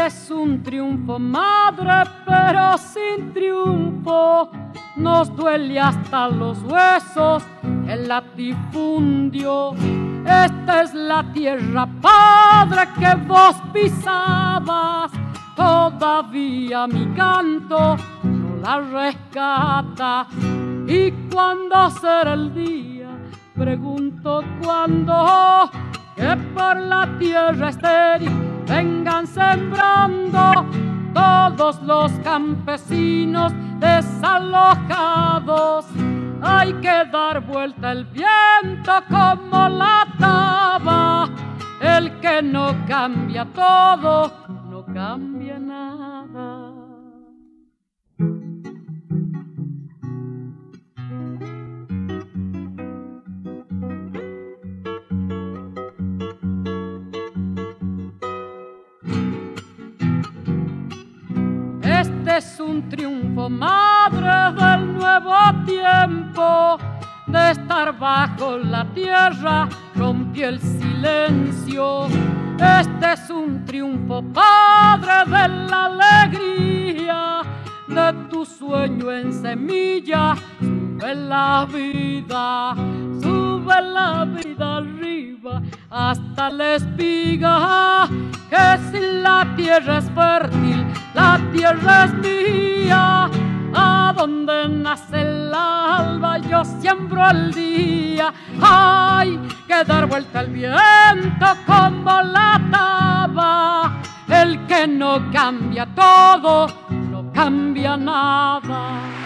es un triunfo, madre, pero sin triunfo. Nos duele hasta los huesos el latifundio. Esta es la tierra, padre, que vos pisabas. Todavía mi canto no la rescata. ¿Y cuándo será el día? Pregunto cuándo, que por la tierra estéril vengan sembrando todos los campesinos desalojados. Hay que dar vuelta el viento como la taba. El que no cambia todo, no cambia nada. Este es un triunfo, madre, del nuevo tiempo. De estar bajo la tierra rompió el silencio. Este es un triunfo, padre, de la alegría. De tu sueño en semilla sube la vida arriba hasta la espiga. Que si la tierra es fértil, la tierra es mía. A donde nace el alba yo siembro el día. Hay que dar vuelta al viento como la taba. El que no cambia todo, no cambia nada.